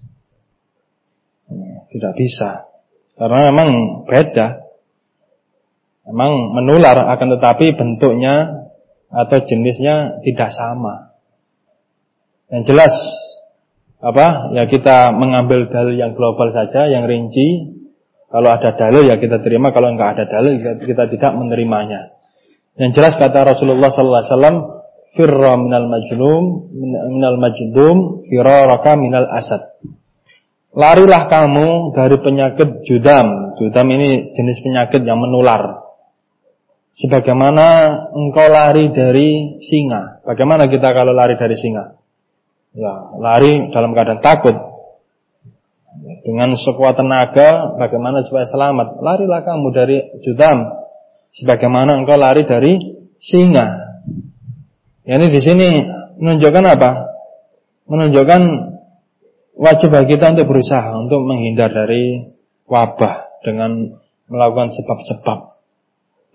Tidak bisa. Karena memang beda. Memang menular, akan tetapi bentuknya atau jenisnya tidak sama. Yang jelas apa? Ya kita mengambil dalil yang global saja, yang rinci. Kalau ada dalil ya kita terima, kalau enggak ada dalil kita tidak menerimanya. Yang jelas kata Rasulullah sallallahu alaihi wasallam, firra minal majnum minal majdum firaraka minal asad. Larilah kamu dari penyakit judam. Judam ini jenis penyakit yang menular. Sebagaimana engkau lari dari singa. Bagaimana kita kalau lari dari singa? Ya, lari dalam keadaan takut. Dengan sekuat tenaga, bagaimana supaya selamat? Larilah kamu dari judam, sebagaimana engkau lari dari singa. Ya, ini di sini menunjukkan apa? Menunjukkan wajib bagi kita untuk berusaha untuk menghindar dari wabah dengan melakukan sebab-sebab.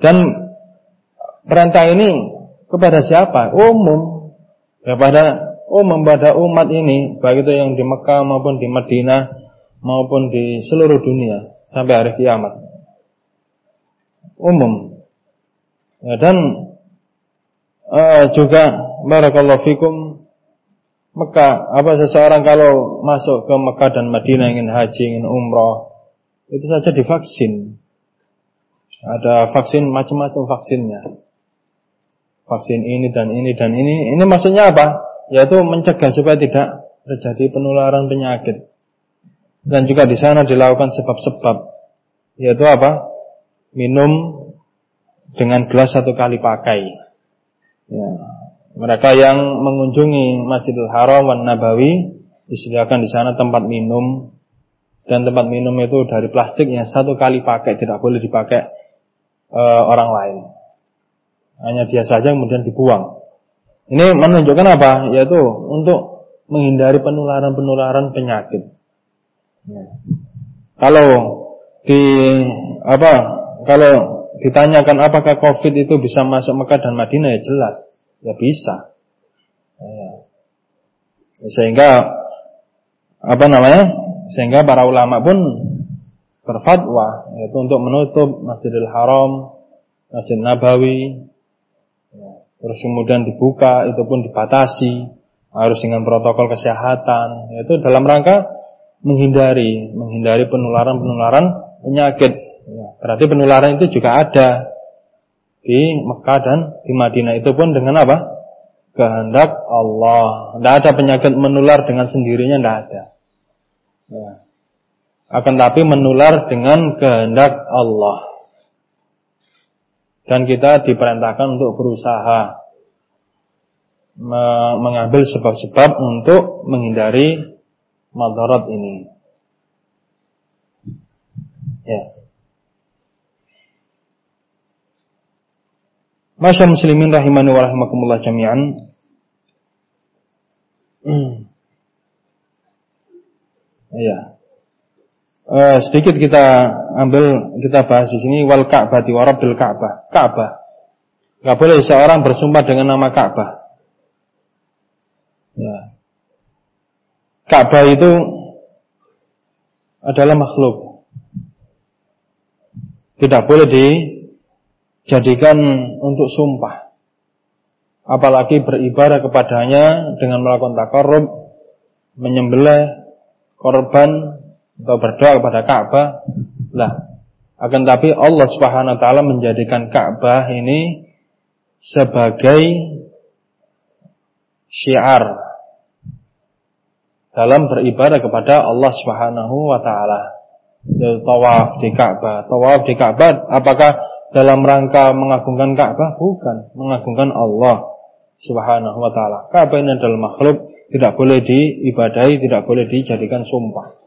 Dan perintah ini kepada siapa? Umum. Kepada umum pada umat ini, baik itu yang di Mekah maupun di Madinah maupun di seluruh dunia sampai hari kiamat. Umum. Ya, dan uh, juga barakallahu fikum, Mekah, apa seseorang kalau masuk ke Mekah dan Madinah ingin haji, ingin umrah, itu saja divaksin. Ada vaksin, macam-macam vaksinnya. Vaksin ini dan ini dan ini. Ini maksudnya apa? Yaitu mencegah supaya tidak terjadi penularan penyakit. Dan juga di sana dilakukan sebab-sebab, yaitu apa? Minum dengan gelas satu kali pakai. Ya. Mereka yang mengunjungi Masjidil Haram wan Nabawi disediakan di sana tempat minum, dan tempat minum itu dari plastik yang satu kali pakai, tidak boleh dipakai uh, orang lain. Hanya dia saja kemudian dibuang. Ini menunjukkan apa? Yaitu untuk menghindari penularan-penularan penyakit. Ya. Kalau di apa? Kalau ditanyakan apakah COVID itu bisa masuk Mekah dan Madinah, ya jelas, ya bisa. Ya. Sehingga apa namanya? Sehingga para ulama pun berfatwa yaitu untuk menutup Masjidil Haram, Masjid Nabawi. Ya. Terus kemudian dibuka, itu pun dibatasi, harus dengan protokol kesehatan, yaitu dalam rangka menghindari menghindari penularan-penularan penyakit. Ya, berarti penularan itu juga ada di Mekah dan di Madinah, itu pun dengan apa? Kehendak Allah. Tidak ada penyakit menular dengan sendirinya, tidak ada. Ya. Akan tapi menular dengan kehendak Allah. Dan kita diperintahkan untuk berusaha mengambil sebab-sebab untuk menghindari madarat ini. Ya. Masyaallah muslimin rahimani wa rahimakumullah jami'an. Hmm. Ya. Uh, sedikit kita ambil, kita bahas di sini wal Ka'bah wa Rabbil Ka'bah. Ka'bah. Enggak boleh seorang bersumpah dengan nama Ka'bah. Ya. Ka'bah itu adalah makhluk. Tidak boleh dijadikan untuk sumpah. Apalagi beribadah kepadanya dengan melakukan taqarrub, menyembelih korban atau berdoa kepada Ka'bah. Lah, akan tapi Allah Subhanahu wa taala menjadikan Ka'bah ini sebagai syiar dalam beribadah kepada Allah Subhanahu wa taala. Yaitu tawaf di Ka'bah. Tawaf di Ka'bah apakah dalam rangka mengagungkan Ka'bah? Bukan, mengagungkan Allah Subhanahu wa taala. Ka'bah ini adalah makhluk, tidak boleh diibadahi, tidak boleh dijadikan sumpah.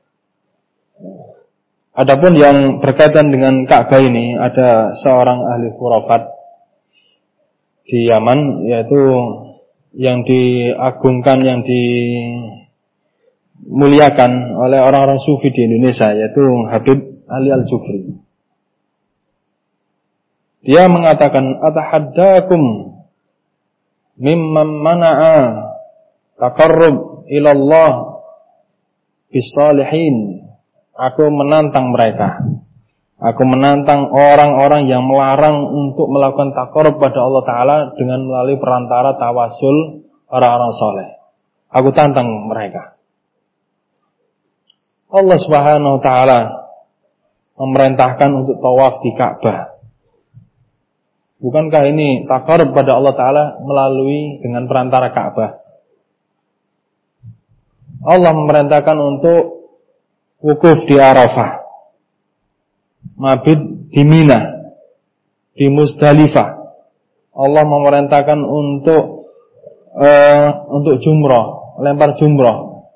Adapun yang berkaitan dengan Ka'bah ini, ada seorang ahli khurafat di Yaman, yaitu yang diagungkan, yang dimuliakan oleh orang-orang sufi di Indonesia, yaitu Habib Ali Al-Jufri. Dia mengatakan, atahaddakum mimman mana'a taqarrub ilallah bisalihin. Aku menantang mereka. Aku menantang orang-orang yang melarang untuk melakukan taqarrub pada Allah Ta'ala dengan melalui perantara tawasul orang-orang soleh. Aku tantang mereka. Allah Subhanahu wa Ta'ala memerintahkan untuk tawaf di Ka'bah. Bukankah ini taqarrub pada Allah Ta'ala melalui dengan perantara Ka'bah? Allah memerintahkan untuk wukuf di Arafah, mabit di Mina, di Muzdalifah. Allah memerintahkan untuk uh, untuk jumrah, lempar jumrah.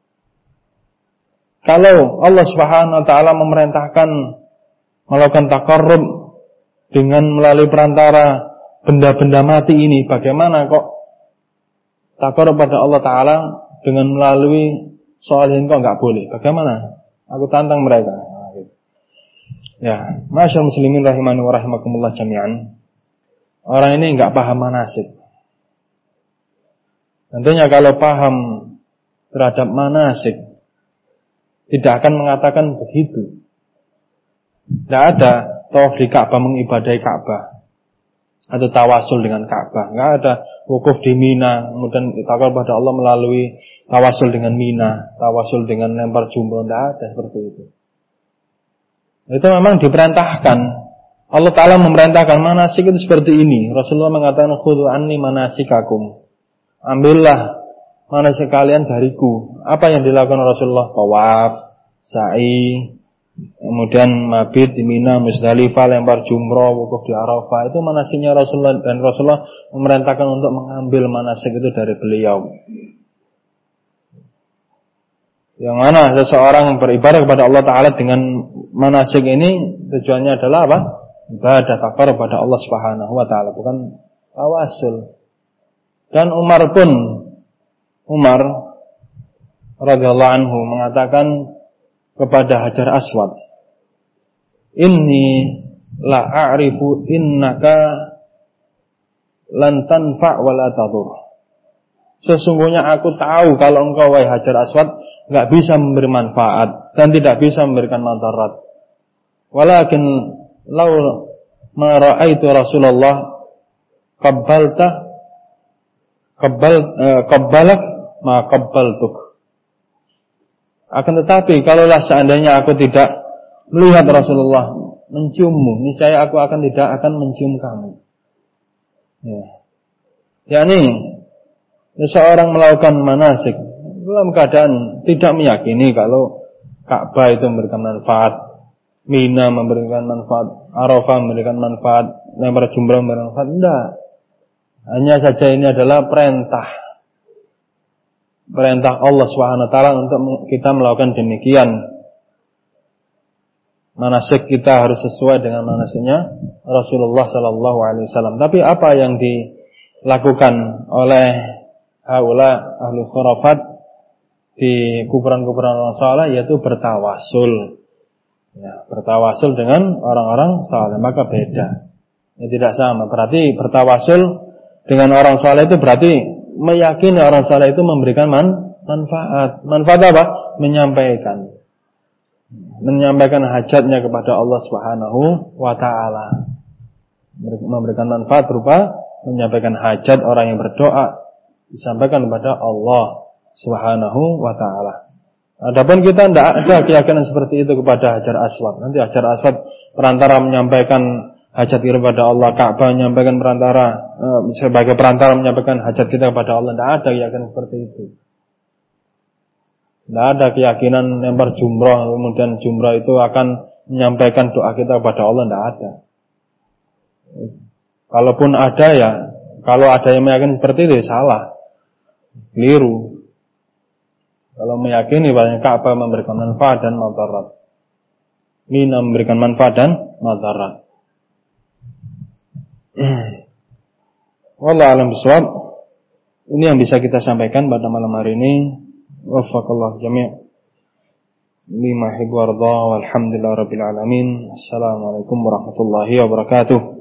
Kalau Allah Subhanahu wa taala memerintahkan melakukan taqarrub dengan melalui perantara benda-benda mati ini, bagaimana kok taqarrub pada Allah Ta'ala dengan melalui soal ini kok enggak boleh? Bagaimana? Aku tantang mereka. Ya, masyaallah muslimin rahimani wa rahimakumullah jami'an. Orang ini enggak paham manasik. Tentunya kalau paham terhadap manasik tidak akan mengatakan begitu. Tidak ada tawaf di Ka'bah mengibadahi Ka'bah atau tawasul dengan Ka'bah. Tidak ada wukuf di Mina kemudian tawakal pada Allah melalui tawasul dengan Mina, tawasul dengan lempar jumroh. Tidak ada seperti itu. Itu memang diperintahkan. Allah Ta'ala memerintahkan manasik itu seperti ini. Rasulullah mengatakan khudhu anni manasikakum. Ambillah manasik kalian dariku. Apa yang dilakukan Rasulullah? Tawaf, sa'i, kemudian mabit di Mina, Musdalifah, lempar jumroh, wukuf di Arafah. Itu manasiknya Rasulullah, dan Rasulullah memerintahkan untuk mengambil manasik itu dari beliau. Yang mana seseorang beribadah kepada Allah Ta'ala dengan manasik ini tujuannya adalah apa? Ibadah taqarrub kepada Allah Subhanahu wa Ta'ala, bukan tawasul. Dan Umar pun Umar radhiyallahu anhu mengatakan kepada Hajar Aswad, "Inni la a'rifu innaka lan tanfa' wa la tadur." Sesungguhnya aku tahu kalau engkau wahai Hajar Aswad enggak bisa memberi manfaat dan tidak bisa memberikan madarat. Walakin law ma ra'aitu Rasulullah qabbalta qabbal eh, qabbalak ma qabbaltuk. Akan tetapi kalaulah seandainya aku tidak melihat Rasulullah menciummu, niscaya aku akan tidak akan mencium kamu. Ya. yakni seseorang melakukan manasik dalam keadaan tidak meyakini kalau Ka'bah itu memberikan manfaat, Mina memberikan manfaat, Arafah memberikan manfaat, lempar jumrah memberikan manfaat. Tidak. Hanya saja ini adalah perintah. Perintah Allah Subhanahu wa taala untuk kita melakukan demikian. Manasik kita harus sesuai dengan manasiknya Rasulullah sallallahu alaihi wasallam. Tapi apa yang dilakukan oleh haula ahlu khurafat di kuburan-kuburan orang saleh yaitu bertawasul. Ya, bertawasul dengan orang-orang saleh, maka beda. Ya, tidak sama. Berarti bertawasul dengan orang saleh itu berarti meyakini orang saleh itu memberikan man, manfaat. Manfaat apa? Menyampaikan. Menyampaikan hajatnya kepada Allah Subhanahu wa taala. Memberikan manfaat berupa menyampaikan hajat orang yang berdoa disampaikan kepada Allah Subhanahu wa taala. Adapun kita tidak ada keyakinan seperti itu kepada Hajar Aswad. Nanti Hajar Aswad perantara menyampaikan hajat kita kepada Allah, Ka'bah menyampaikan perantara eh, sebagai perantara menyampaikan hajat kita kepada Allah. Tidak ada keyakinan seperti itu. Tidak ada keyakinan lempar jumrah kemudian jumrah itu akan menyampaikan doa kita kepada Allah. Tidak ada. Kalaupun ada ya, kalau ada yang meyakini seperti itu ya salah, keliru. Kalau meyakini bahwa Ka'bah memberikan manfaat dan madarat, Mina memberikan manfaat dan madarat. Wallahu a'lam bishawab. Ini yang bisa kita sampaikan pada malam hari ini. Waffaqallahu jami' lima yuhibbu warda walhamdulillahi rabbil alamin. Assalamualaikum warahmatullahi wabarakatuh.